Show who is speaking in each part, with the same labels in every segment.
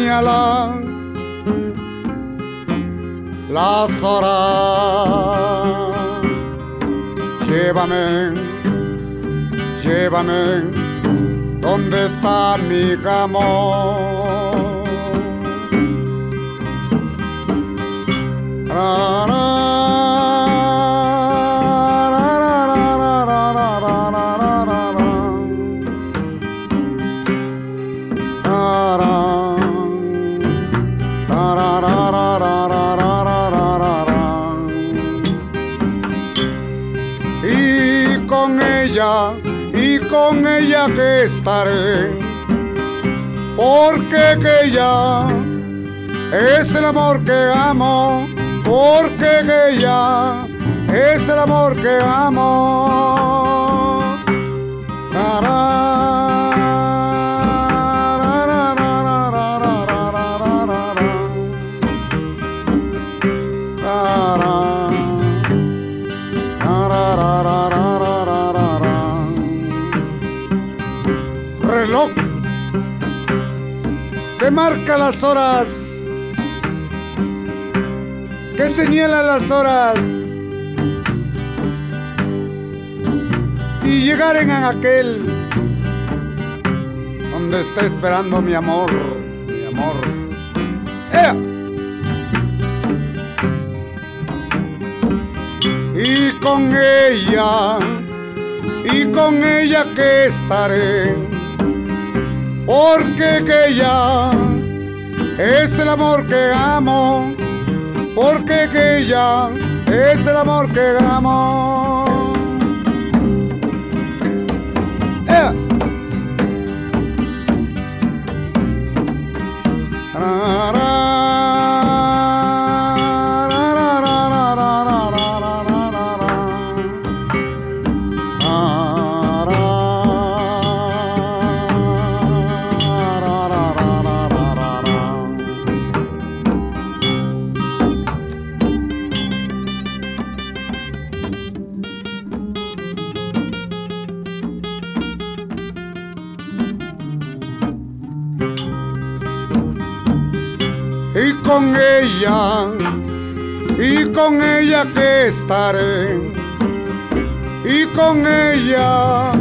Speaker 1: señalan las horas. Llévame, llévame, ¿dónde está mi amor? Ra, ra, ra, ra, ra, ra, ra, ra, ra, ra, ra. Y con ella que estaré, porque que ella es el amor que amo, porque que ella es el amor que amo. Reloj que marca las horas, que señala las horas, y llegaren a aquel donde está esperando mi amor, mi amor. ¡Ea! Y con ella que estaré, porque que ella es el amor que amo, porque que ella es el amor que amo. Y con ella que estaré, y con ella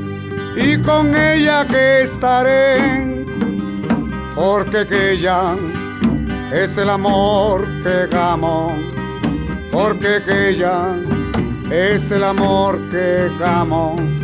Speaker 1: que estaré, porque que ella es el amor que amo, porque que ella es el amor que amo.